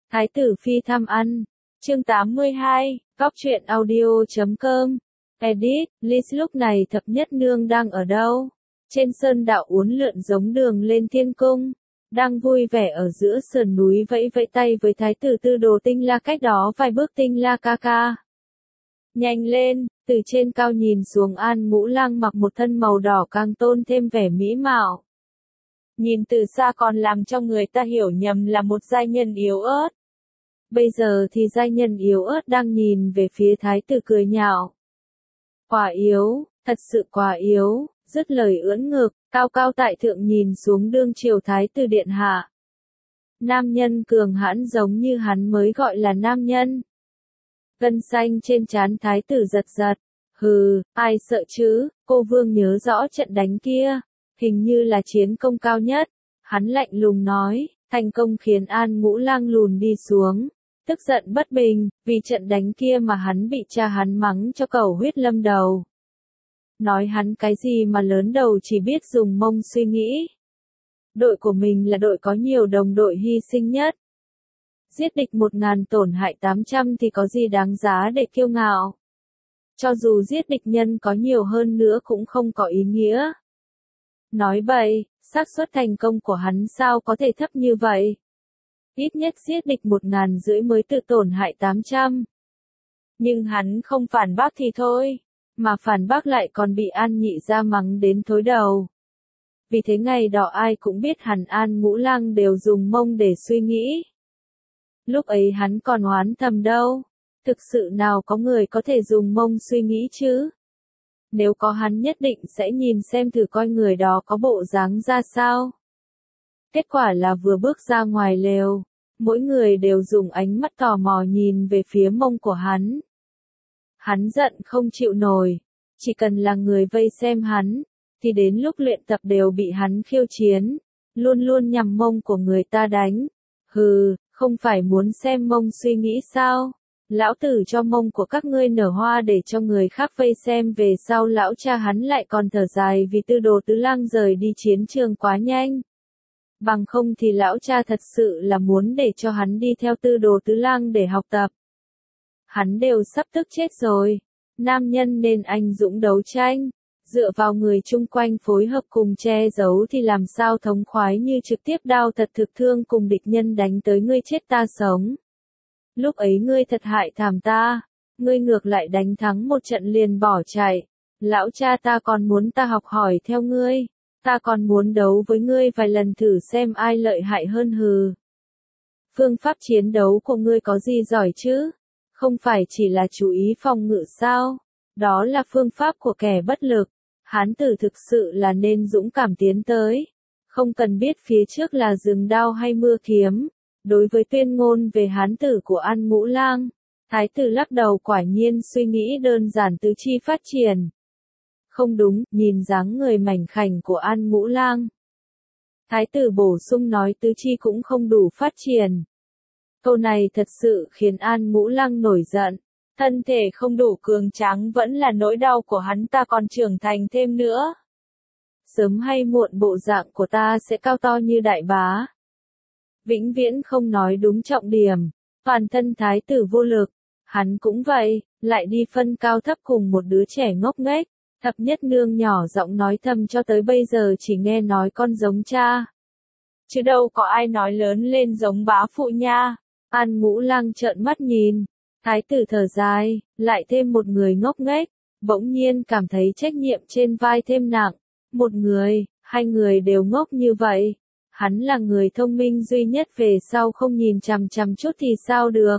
Thái tử phi thăm ăn. Chương 82, Góc truyện audio.com. Edit, Liz lúc này thập nhất nương đang ở đâu? Trên sơn đạo uốn lượn giống đường lên thiên cung. Đang vui vẻ ở giữa sườn núi vẫy vẫy tay với thái tử Tư Đồ Tinh La cách đó vài bước. Tinh La ca ca. Nhanh lên, từ trên cao nhìn xuống An Ngũ Lang mặc một thân màu đỏ càng tôn thêm vẻ mỹ mạo. Nhìn từ xa còn làm cho người ta hiểu nhầm là một giai nhân yếu ớt. Bây giờ thì giai nhân yếu ớt đang nhìn về phía thái tử cười nhạo. Quá yếu, thật sự quá yếu, dứt lời ưỡn ngực, cao cao tại thượng nhìn xuống đương triều thái tử điện hạ. Nam nhân cường hãn giống như hắn mới gọi là nam nhân. Gân xanh trên trán thái tử giật giật. Hừ, ai sợ chứ, cô vương nhớ rõ trận đánh kia. Hình như là chiến công cao nhất. Hắn lạnh lùng nói, thành công khiến An Ngũ Lang lùn đi xuống. Tức giận bất bình, vì trận đánh kia mà hắn bị cha hắn mắng cho cầu huyết lâm đầu. Nói hắn cái gì mà lớn đầu chỉ biết dùng mông suy nghĩ. Đội của mình là đội có nhiều đồng đội hy sinh nhất. Giết địch 1000 tổn hại 800 thì có gì đáng giá để kiêu ngạo. Cho dù giết địch nhân có nhiều hơn nữa cũng không có ý nghĩa. Nói bậy, xác suất thành công của hắn sao có thể thấp như vậy? Ít nhất giết địch 1500 mới tự tổn hại 800. Nhưng hắn không phản bác thì thôi, mà phản bác lại còn bị An Nhị ra mắng đến thối đầu. Vì thế ngày đó ai cũng biết hẳn An Ngũ Lang đều dùng mông để suy nghĩ. Lúc ấy hắn còn oán thầm đâu, thực sự nào có người có thể dùng mông suy nghĩ chứ? Nếu có hắn nhất định sẽ nhìn xem thử coi người đó có bộ dáng ra sao. Kết quả là vừa bước ra ngoài lều, mỗi người đều dùng ánh mắt tò mò nhìn về phía mông của hắn. Hắn giận không chịu nổi, chỉ cần là người vây xem hắn, thì đến lúc luyện tập đều bị hắn khiêu chiến, luôn luôn nhằm mông của người ta đánh. Hừ, không phải muốn xem mông suy nghĩ sao? Lão tử cho mông của các ngươi nở hoa để cho người khác vây xem. Về sau lão cha hắn lại còn thở dài vì Tư Đồ Tứ Lang rời đi chiến trường quá nhanh. Bằng không thì lão cha thật sự là muốn để cho hắn đi theo Tư Đồ Tứ Lang để học tập. Hắn đều sắp tức chết rồi. Nam nhân nên anh dũng đấu tranh. Dựa vào người chung quanh phối hợp cùng che giấu thì làm sao thống khoái như trực tiếp đao thật thực thương cùng địch nhân đánh tới ngươi chết ta sống. Lúc ấy ngươi thật hại thảm ta. Ngươi ngược lại đánh thắng một trận liền bỏ chạy. Lão cha ta còn muốn ta học hỏi theo ngươi. Ta còn muốn đấu với ngươi vài lần thử xem ai lợi hại hơn hừ. Phương pháp chiến đấu của ngươi có gì giỏi chứ? Không phải chỉ là chú ý phòng ngự sao? Đó là phương pháp của kẻ bất lực. Hán tử thực sự là nên dũng cảm tiến tới. Không cần biết phía trước là rừng đao hay mưa kiếm. Đối với tuyên ngôn về hán tử của An Ngũ Lang, thái tử lắc đầu quả nhiên suy nghĩ đơn giản tứ chi phát triển. Không đúng, nhìn dáng người mảnh khảnh của An Ngũ Lang. Thái tử bổ sung nói tứ chi cũng không đủ phát triển. Câu này thật sự khiến An Ngũ Lang nổi giận. Thân thể không đủ cường tráng vẫn là nỗi đau của hắn, ta còn trưởng thành thêm nữa. Sớm hay muộn bộ dạng của ta sẽ cao to như đại bá. Vĩnh viễn không nói đúng trọng điểm. Toàn thân thái tử vô lực. Hắn cũng vậy, lại đi phân cao thấp cùng một đứa trẻ ngốc nghếch. Thập nhất nương nhỏ giọng nói thầm cho tới bây giờ chỉ nghe nói con giống cha. Chứ đâu có ai nói lớn lên giống bá phụ nha. An Ngũ Lang trợn mắt nhìn. Thái tử thở dài, lại thêm một người ngốc nghếch. Bỗng nhiên cảm thấy trách nhiệm trên vai thêm nặng. Một người, hai người đều ngốc như vậy. Hắn là người thông minh duy nhất, về sau không nhìn chằm chằm chút thì sao được.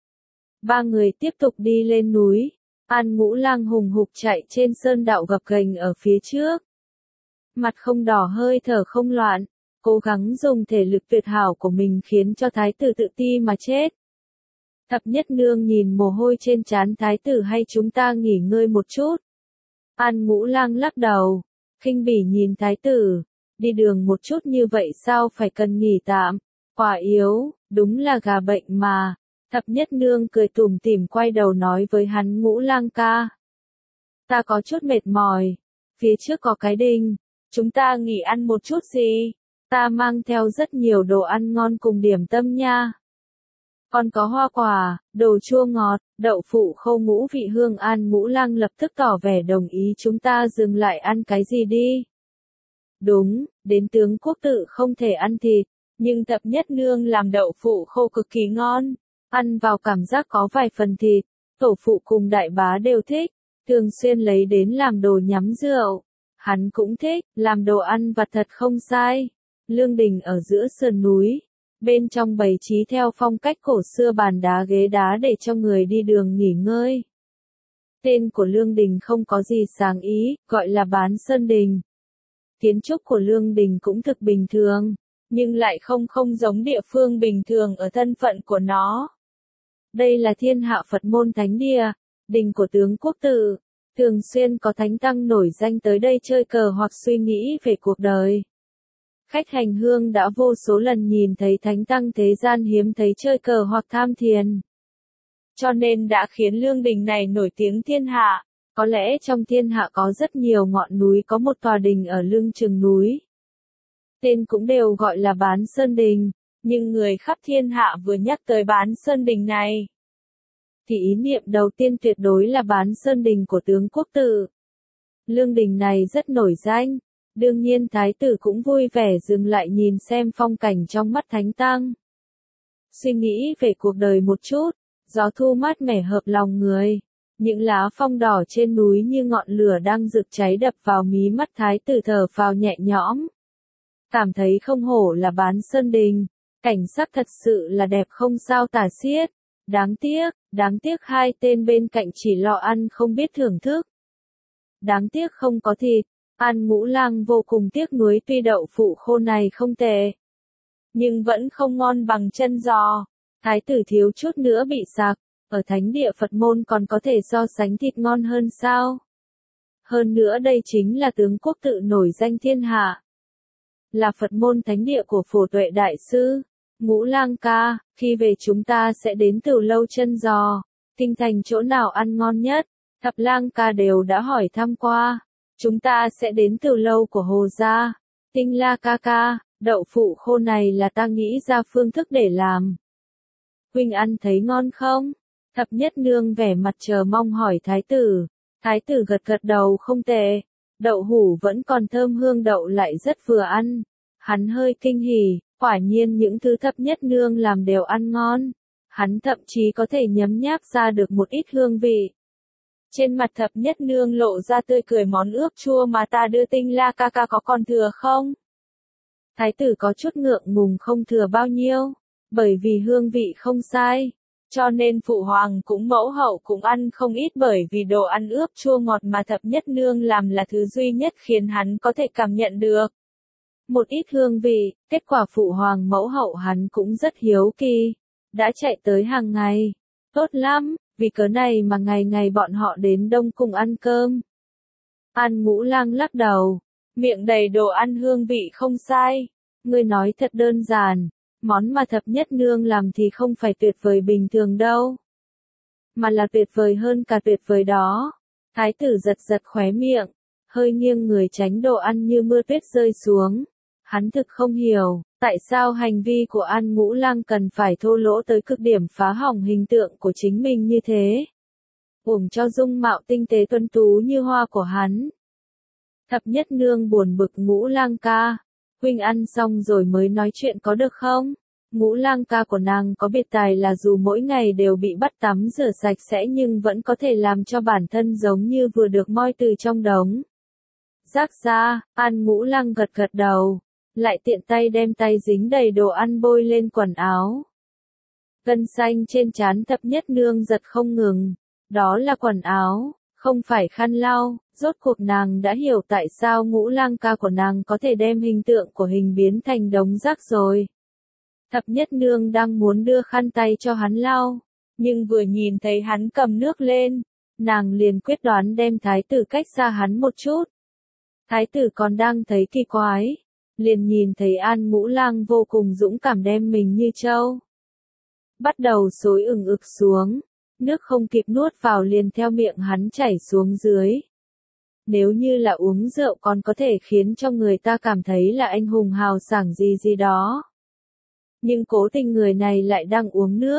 Ba người tiếp tục đi lên núi. An Ngũ Lang hùng hục chạy trên sơn đạo gập ghềnh ở phía trước. Mặt không đỏ hơi thở không loạn, cố gắng dùng thể lực tuyệt hảo của mình khiến cho thái tử tự ti mà chết. Thập nhất nương nhìn mồ hôi trên trán thái tử, hay chúng ta nghỉ ngơi một chút. An Ngũ Lang lắc đầu, khinh bỉ nhìn thái tử, đi đường một chút như vậy sao phải cần nghỉ tạm, quá yếu, đúng là gà bệnh mà. Thập nhất nương cười tủm tỉm quay đầu nói với hắn, Ngũ Lang ca. Ta có chút mệt mỏi, phía trước có cái đình, chúng ta nghỉ ăn một chút gì, ta mang theo rất nhiều đồ ăn ngon cùng điểm tâm nha. còn có hoa quả, đồ chua ngọt, đậu phụ khô ngũ vị hương. An Ngũ Lang lập tức tỏ vẻ đồng ý, chúng ta dừng lại ăn cái gì đi. Đúng, đến tướng quốc tự không thể ăn thịt, nhưng Thập Nhất Nương làm đậu phụ khô cực kỳ ngon, ăn vào cảm giác có vài phần thịt, tổ phụ cùng đại bá đều thích, thường xuyên lấy đến làm đồ nhắm rượu. Hắn cũng thích, làm đồ ăn vặt thật không sai. Lương đình ở giữa sườn núi, bên trong bày trí theo phong cách cổ xưa bàn đá ghế đá để cho người đi đường nghỉ ngơi. Tên của lương đình không có gì sáng ý, gọi là Bán Sơn Đình. Kiến trúc của lương đình cũng thực bình thường, nhưng lại không giống địa phương bình thường ở thân phận của nó. Đây là thiên hạ Phật môn thánh địa, đình của tướng quốc tự, thường xuyên có thánh tăng nổi danh tới đây chơi cờ hoặc suy nghĩ về cuộc đời. Khách hành hương đã vô số lần nhìn thấy thánh tăng thế gian hiếm thấy chơi cờ hoặc tham thiền. Cho nên đã khiến lương đình này nổi tiếng thiên hạ. Có lẽ trong thiên hạ có rất nhiều ngọn núi có một tòa đình ở lưng chừng núi. Tên cũng đều gọi là Bán Sơn Đình, nhưng người khắp thiên hạ vừa nhắc tới Bán Sơn Đình này, thì ý niệm đầu tiên tuyệt đối là Bán Sơn Đình của tướng quốc tự. Lương đình này rất nổi danh, đương nhiên thái tử cũng vui vẻ dừng lại nhìn xem phong cảnh trong mắt thánh tăng. Suy nghĩ về cuộc đời một chút, gió thu mát mẻ hợp lòng người. Những lá phong đỏ trên núi như ngọn lửa đang rực cháy đập vào mí mắt thái tử, thở phào nhẹ nhõm. Cảm thấy không hổ là Bán Sơn Đình, cảnh sắc thật sự là đẹp không sao tả xiết. Đáng tiếc hai tên bên cạnh chỉ lo ăn không biết thưởng thức. Đáng tiếc không có thịt, An Ngũ Lang vô cùng tiếc nuối, tuy đậu phụ khô này không tệ, nhưng vẫn không ngon bằng chân giò. Thái tử thiếu chút nữa bị sặc. Ở thánh địa Phật môn còn có thể so sánh thịt ngon hơn sao? Hơn nữa đây chính là tướng quốc tự nổi danh thiên hạ. Là Phật môn thánh địa của Phổ Tuệ Đại Sư. Ngũ Lang ca, khi về chúng ta sẽ đến Từ Lâu chân giò. Kinh thành chỗ nào ăn ngon nhất? Thập Lang ca đều đã hỏi thăm qua. Chúng ta sẽ đến Từ Lâu của Hồ gia. Tinh La ca ca, đậu phụ khô này là ta nghĩ ra phương thức để làm. Huynh ăn thấy ngon không? Thập Nhất Nương vẻ mặt chờ mong hỏi thái tử. Thái tử gật đầu, không tệ. Đậu hủ vẫn còn thơm, hương đậu lại rất vừa ăn. Hắn hơi kinh hỉ, quả nhiên những thứ Thập Nhất Nương làm đều ăn ngon. Hắn thậm chí có thể nhấm nháp ra được một ít hương vị. Trên mặt Thập Nhất Nương lộ ra tươi cười, món ướp chua mà ta đưa Tinh La ca ca có còn thừa không? Thái tử có chút ngượng ngùng, không thừa bao nhiêu, bởi vì hương vị không sai. Cho nên phụ hoàng cũng mẫu hậu cũng ăn không ít, bởi vì đồ ăn ướp chua ngọt mà Thập Nhất Nương làm là thứ duy nhất khiến hắn có thể cảm nhận được một ít hương vị. Kết quả phụ hoàng mẫu hậu hắn cũng rất hiếu kỳ, đã chạy tới hàng ngày. Tốt lắm, vì cớ này mà ngày ngày bọn họ đến Đông Cung ăn cơm. An Ngũ Lang lắc đầu, miệng đầy đồ ăn hương vị không sai. Ngươi nói thật đơn giản. Món mà Thập Nhất Nương làm thì không phải tuyệt vời bình thường đâu, mà là tuyệt vời hơn cả tuyệt vời đó. Thái tử giật khóe miệng, hơi nghiêng người tránh đồ ăn như mưa tuyết rơi xuống. Hắn thực không hiểu, tại sao hành vi của An Ngũ Lang cần phải thô lỗ tới cực điểm, phá hỏng hình tượng của chính mình như thế. Uổng cho dung mạo tinh tế tuấn tú như hoa của hắn. Thập Nhất Nương buồn bực, Ngũ Lang ca, huynh ăn xong rồi mới nói chuyện có được không? Ngũ Lang ca của nàng có biệt tài là dù mỗi ngày đều bị bắt tắm rửa sạch sẽ nhưng vẫn có thể làm cho bản thân giống như vừa được moi từ trong đống rác ra. An Ngũ Lang gật đầu, lại tiện tay đem tay dính đầy đồ ăn bôi lên quần áo. Gân xanh trên trán Thập Nhất Nương giật không ngừng, đó là quần áo, không phải khăn lau. Rốt cuộc nàng đã hiểu tại sao Ngũ Lang ca của nàng có thể đem hình tượng của hình biến thành đống rác rồi. Thập Nhất Nương đang muốn đưa khăn tay cho hắn lau, nhưng vừa nhìn thấy hắn cầm nước lên, nàng liền quyết đoán đem thái tử cách xa hắn một chút. Thái tử còn đang thấy kỳ quái, liền nhìn thấy An Ngũ Lang vô cùng dũng cảm đem mình như trâu bắt đầu xối ực xuống, nước không kịp nuốt vào liền theo miệng hắn chảy xuống dưới. Nếu như là uống rượu còn có thể khiến cho người ta cảm thấy là anh hùng hào sảng gì đó. Nhưng cố tình người này lại đang uống nước,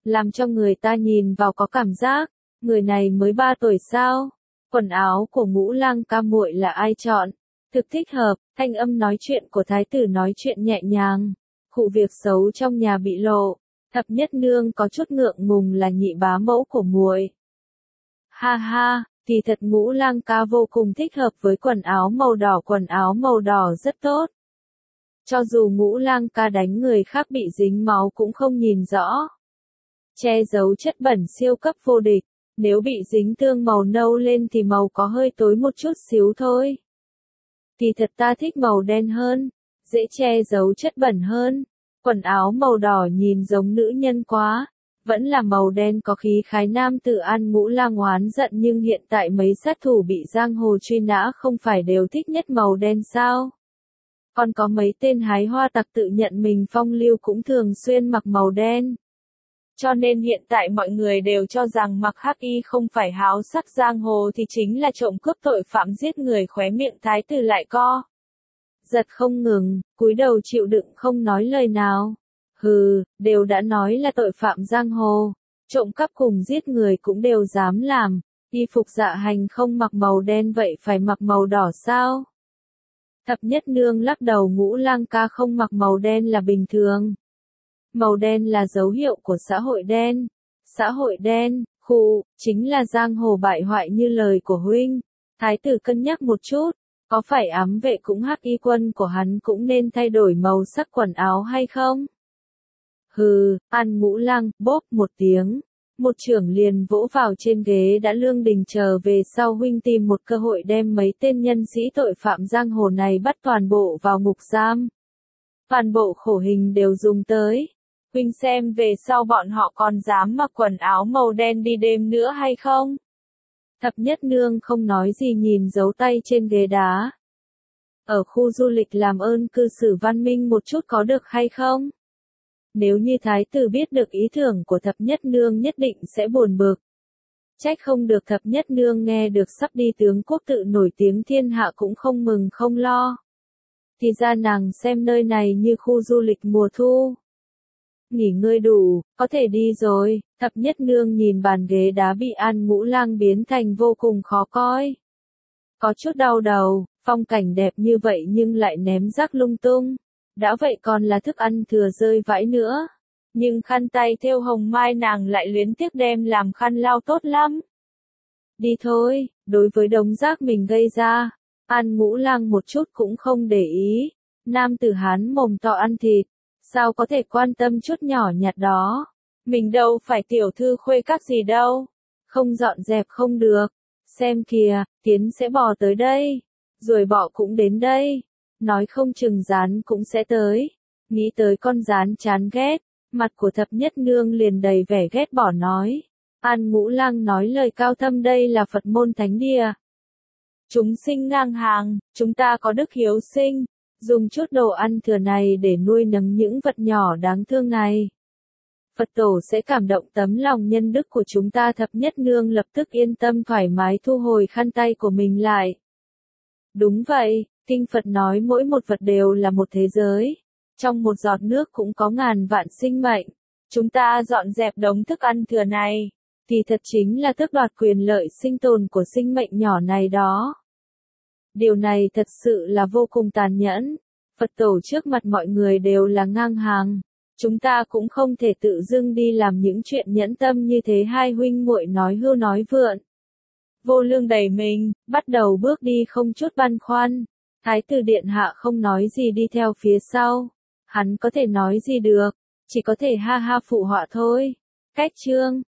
làm cho người ta nhìn vào có cảm giác, người này mới 3 tuổi sao? Quần áo của Ngũ Lang ca muội là ai chọn? Thực thích hợp, thanh âm nói chuyện của thái tử nói chuyện nhẹ nhàng. Khụ việc xấu trong nhà bị lộ, thập nhất nương có chút ngượng ngùng là nhị bá mẫu của muội. Ha ha, thì thật Ngũ Lang ca vô cùng thích hợp với quần áo màu đỏ rất tốt. Cho dù Ngũ Lang ca đánh người khác bị dính máu cũng không nhìn rõ. Che giấu chất bẩn siêu cấp vô địch, nếu bị dính tương màu nâu lên thì màu có hơi tối một chút xíu thôi. Thì thật ta thích màu đen hơn, dễ che giấu chất bẩn hơn. Quần áo màu đỏ nhìn giống nữ nhân quá, vẫn là màu đen có khí khái nam tử. An Ngũ Lang oán giận nhưng hiện tại mấy sát thủ bị giang hồ truy nã không phải đều thích nhất màu đen sao? Còn có mấy tên hái hoa tặc tự nhận mình phong lưu cũng thường xuyên mặc màu đen. Cho nên hiện tại mọi người đều cho rằng mặc hắc y không phải háo sắc giang hồ thì chính là trộm cướp tội phạm giết người. Khóe miệng thái tử lại co giật không ngừng, cúi đầu chịu đựng không nói lời nào. Hừ, đều đã nói là tội phạm giang hồ, trộm cắp cùng giết người cũng đều dám làm, y phục dạ hành không mặc màu đen vậy phải mặc màu đỏ sao? Thập nhất nương lắc đầu. Ngũ Lang ca không mặc màu đen là bình thường. Màu đen là dấu hiệu của xã hội đen. Xã hội đen, chính là giang hồ bại hoại như lời của huynh. Thái tử cân nhắc một chút, có phải ám vệ cũng hắc y quân của hắn cũng nên thay đổi màu sắc quần áo hay không? Hừ, An Ngũ Lang bốp một tiếng, một chưởng liền vỗ vào trên ghế. Đã Lương Đình chờ về sau huynh tìm một cơ hội đem mấy tên nhân sĩ tội phạm giang hồ này bắt toàn bộ vào ngục giam. Toàn bộ khổ hình đều dùng tới. Huynh xem về sau bọn họ còn dám mặc quần áo màu đen đi đêm nữa hay không? Thập nhất nương không nói gì nhìn dấu tay trên ghế đá. Ở khu du lịch làm ơn cư xử văn minh một chút có được hay không? Nếu như thái tử biết được ý tưởng của thập nhất nương nhất định sẽ buồn bực. Trách không được thập nhất nương nghe được sắp đi tướng quốc tự nổi tiếng thiên hạ cũng không mừng không lo. Thì ra nàng xem nơi này như khu du lịch mùa thu. Nghỉ ngơi đủ, có thể đi rồi. Thập nhất nương nhìn bàn ghế đá bị An Ngũ Lang biến thành vô cùng khó coi. Có chút đau đầu, phong cảnh đẹp như vậy nhưng lại ném rác lung tung. Đã vậy còn là thức ăn thừa rơi vãi nữa. Nhưng khăn tay thêu hồng mai nàng lại luyến tiếc đem làm khăn lau tốt lắm. Đi thôi, đối với đống rác mình gây ra, An Ngũ Lang một chút cũng không để ý. Nam tử Hán mồm to ăn thịt, sao có thể quan tâm chút nhỏ nhặt đó. Mình đâu phải tiểu thư khuê các gì đâu. Không dọn dẹp không được. Xem kìa, kiến sẽ bò tới đây. Rồi bọ cũng đến đây. Nói không chừng gián cũng sẽ tới. Nghĩ tới con gián chán ghét. Mặt của thập nhất nương liền đầy vẻ ghét bỏ nói. An Ngũ Lang nói lời cao thâm, đây là Phật môn thánh địa. Chúng sinh ngang hàng, chúng ta có đức hiếu sinh. Dùng chút đồ ăn thừa này để nuôi nấng những vật nhỏ đáng thương này. Phật tổ sẽ cảm động tấm lòng nhân đức của chúng ta. Thập nhất nương lập tức yên tâm thoải mái thu hồi khăn tay của mình lại. Đúng vậy, Kinh Phật nói mỗi một vật đều là một thế giới. Trong một giọt nước cũng có ngàn vạn sinh mệnh. Chúng ta dọn dẹp đống thức ăn thừa này, thì thật chính là tước đoạt quyền lợi sinh tồn của sinh mệnh nhỏ này đó. Điều này thật sự là vô cùng tàn nhẫn. Phật tổ trước mặt mọi người đều là ngang hàng. Chúng ta cũng không thể tự dưng đi làm những chuyện nhẫn tâm như thế. Hai huynh muội nói hưu nói vượn. Vô Lương đẩy mình, bắt đầu bước đi không chút băn khoăn. Thái tử điện hạ không nói gì đi theo phía sau. Hắn có thể nói gì được, chỉ có thể ha ha phụ họa thôi. Cách chương